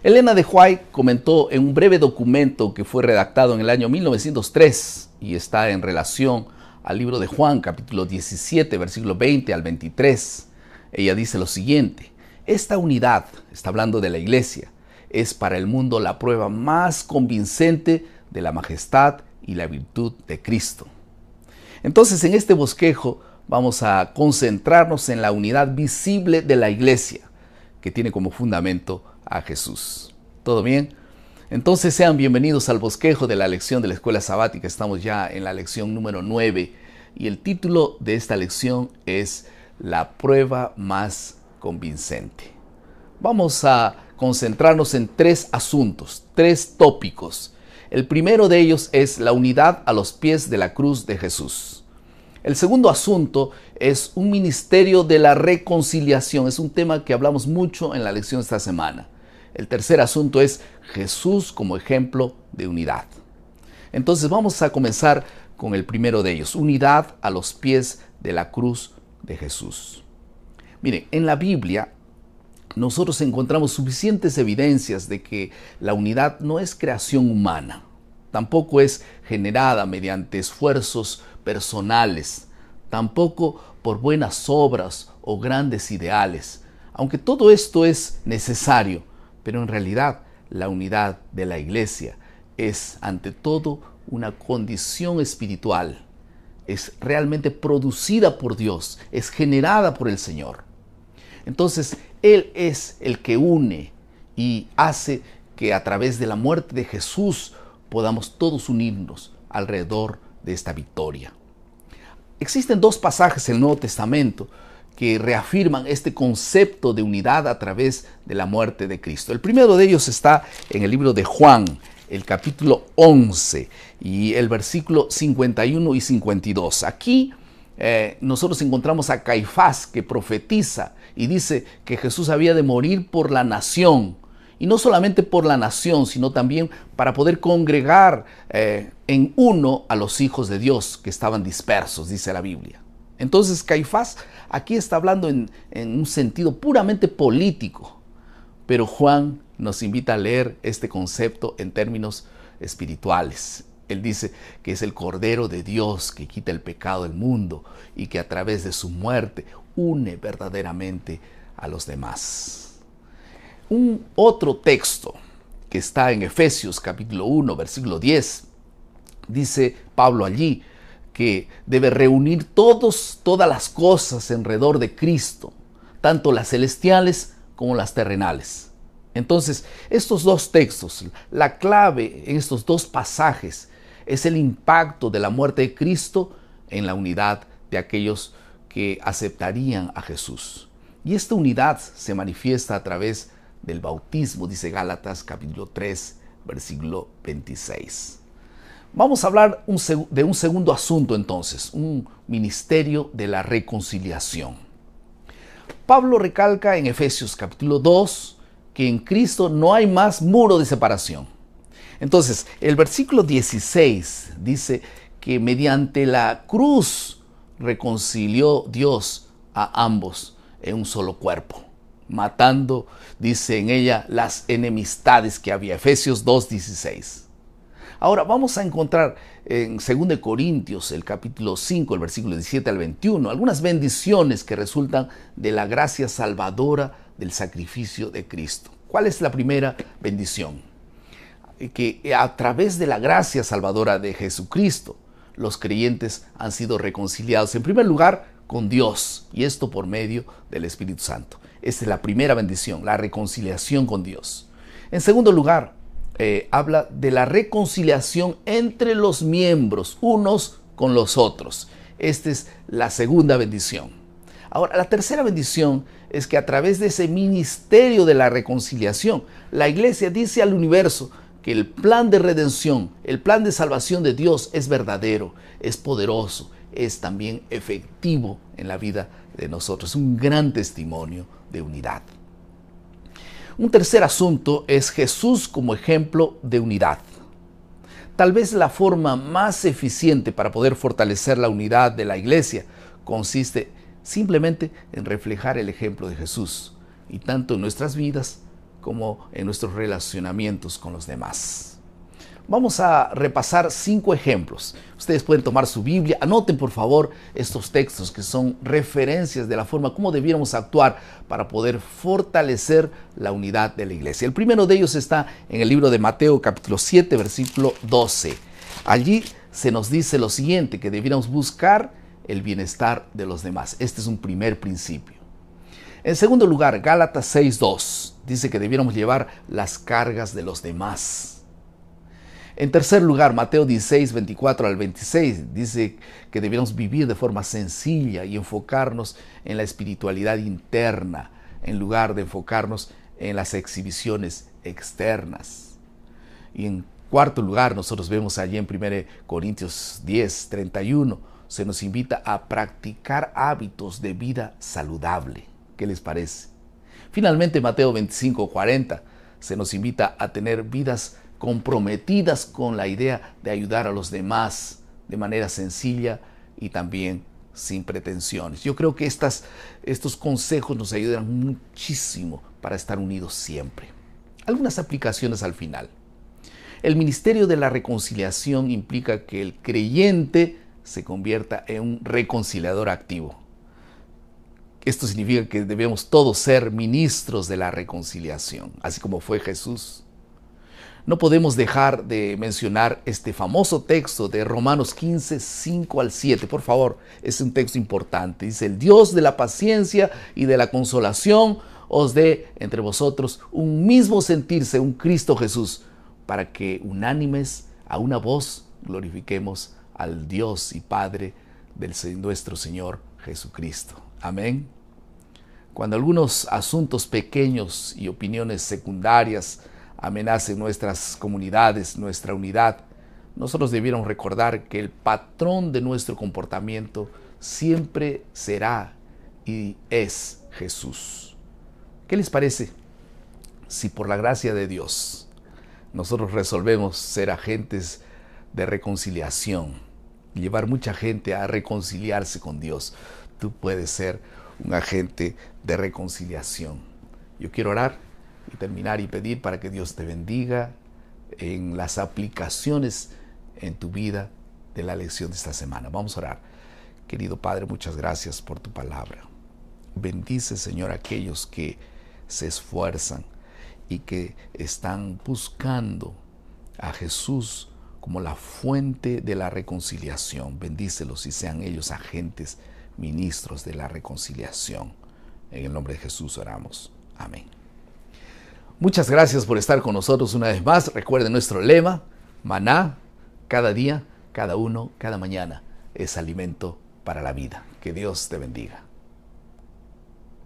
Elena de White comentó en un breve documento que fue redactado en el año 1903 y está en relación al libro de Juan, capítulo 17, versículo 20 al 23. Ella dice lo siguiente: esta unidad, está hablando de la iglesia, es para el mundo la prueba más convincente de la majestad y la virtud de Cristo. Entonces, en este bosquejo vamos a concentrarnos en la unidad visible de la iglesia, que tiene como fundamento a Jesús. ¿Todo bien? Entonces sean bienvenidos al bosquejo de la lección de la escuela sabática. Estamos ya en la lección número 9 y el título de esta lección es La prueba más convincente. Vamos a concentrarnos en tres asuntos, tres tópicos. El primero de ellos es la unidad a los pies de la cruz de Jesús. El segundo asunto es un ministerio de la reconciliación. Es un tema que hablamos mucho en la lección esta semana. El tercer asunto es Jesús como ejemplo de unidad. Entonces vamos a comenzar con el primero de ellos, unidad a los pies de la cruz de Jesús. Miren, en la Biblia nosotros encontramos suficientes evidencias de que la unidad no es creación humana, tampoco es generada mediante esfuerzos personales, tampoco por buenas obras o grandes ideales, aunque todo esto es necesario, pero en realidad la unidad de la iglesia es ante todo una condición espiritual, es realmente producida por Dios, es generada por el Señor. Entonces, Él es el que une y hace que a través de la muerte de Jesús podamos todos unirnos alrededor de esta victoria. Existen dos pasajes en el Nuevo Testamento que reafirman este concepto de unidad a través de la muerte de Cristo. El primero de ellos está en el libro de Juan, el capítulo 11 y el versículo 51 y 52. Aquí nosotros encontramos a Caifás que profetiza y dice que Jesús había de morir por la nación. Y no solamente por la nación, sino también para poder congregar en uno a los hijos de Dios que estaban dispersos, dice la Biblia. Entonces Caifás aquí está hablando en un sentido puramente político, pero Juan nos invita a leer este concepto en términos espirituales. Él dice que es el Cordero de Dios que quita el pecado del mundo y que a través de su muerte une verdaderamente a los demás. Un otro texto que está en Efesios capítulo 1, versículo 10, dice Pablo allí que debe reunir todas las cosas alrededor de Cristo, tanto las celestiales como las terrenales. Entonces, estos dos textos, la clave en estos dos pasajes es el impacto de la muerte de Cristo en la unidad de aquellos que aceptarían a Jesús. Y esta unidad se manifiesta a través del bautismo, dice Gálatas capítulo 3, versículo 26. Vamos a hablar de un segundo asunto entonces, un ministerio de la reconciliación. Pablo recalca en Efesios capítulo 2 que en Cristo no hay más muro de separación. Entonces, el versículo 16 dice que mediante la cruz reconcilió Dios a ambos en un solo cuerpo, matando, dice en ella, las enemistades que había. Efesios 2:16. Ahora vamos a encontrar en 2 Corintios, el capítulo 5, el versículo 17 al 21, algunas bendiciones que resultan de la gracia salvadora del sacrificio de Cristo. ¿Cuál es la primera bendición? Que a través de la gracia salvadora de Jesucristo, los creyentes han sido reconciliados, en primer lugar, con Dios, y esto por medio del Espíritu Santo. Esta es la primera bendición, la reconciliación con Dios. En segundo lugar, habla de la reconciliación entre los miembros, unos con los otros. Esta es la segunda bendición. Ahora, la tercera bendición es que a través de ese ministerio de la reconciliación, la iglesia dice al universo que el plan de redención, el plan de salvación de Dios es verdadero, es poderoso, es también efectivo en la vida de nosotros. Un gran testimonio de unidad. Un tercer asunto es Jesús como ejemplo de unidad. Tal vez la forma más eficiente para poder fortalecer la unidad de la iglesia consiste simplemente en reflejar el ejemplo de Jesús, y tanto en nuestras vidas como en nuestros relacionamientos con los demás. Vamos a repasar 5 ejemplos. Ustedes pueden tomar su Biblia, anoten por favor estos textos que son referencias de la forma como debiéramos actuar para poder fortalecer la unidad de la iglesia. El primero de ellos está en el libro de Mateo capítulo 7 versículo 12. Allí se nos dice lo siguiente, que debiéramos buscar el bienestar de los demás. Este es un primer principio. En segundo lugar, Gálatas 6:2 dice que debiéramos llevar las cargas de los demás. En tercer lugar, Mateo 16, 24 al 26, dice que debiéramos vivir de forma sencilla y enfocarnos en la espiritualidad interna, en lugar de enfocarnos en las exhibiciones externas. Y en cuarto lugar, nosotros vemos allí en 1 Corintios 10, 31, se nos invita a practicar hábitos de vida saludable. ¿Qué les parece? Finalmente, Mateo 25, 40, se nos invita a tener vidas comprometidas con la idea de ayudar a los demás de manera sencilla y también sin pretensiones. Yo creo que estos consejos nos ayudan muchísimo para estar unidos siempre. Algunas aplicaciones al final. El ministerio de la reconciliación implica que el creyente se convierta en un reconciliador activo. Esto significa que debemos todos ser ministros de la reconciliación, así como fue Jesús. No podemos dejar de mencionar este famoso texto de Romanos 15, 5 al 7. Por favor, es un texto importante. Dice, el Dios de la paciencia y de la consolación os dé entre vosotros un mismo sentir según Cristo Jesús, para que unánimes a una voz glorifiquemos al Dios y Padre de nuestro Señor Jesucristo. Amén. Cuando algunos asuntos pequeños y opiniones secundarias amenacen nuestras comunidades, nuestra unidad, nosotros debiéramos recordar que el patrón de nuestro comportamiento siempre será y es Jesús. ¿Qué les parece si por la gracia de Dios nosotros resolvemos ser agentes de reconciliación, llevar mucha gente a reconciliarse con Dios? Tú puedes ser un agente de reconciliación. Yo quiero orar y terminar y pedir para que Dios te bendiga en las aplicaciones en tu vida de la lección de esta semana. Vamos a orar. Querido Padre, muchas gracias por tu palabra. Bendice, Señor, a aquellos que se esfuerzan y que están buscando a Jesús como la fuente de la reconciliación. Bendícelos y sean ellos agentes, ministros de la reconciliación. En el nombre de Jesús oramos. Amén. Muchas gracias por estar con nosotros una vez más. Recuerden nuestro lema, maná, cada día, cada uno, cada mañana es alimento para la vida. Que Dios te bendiga.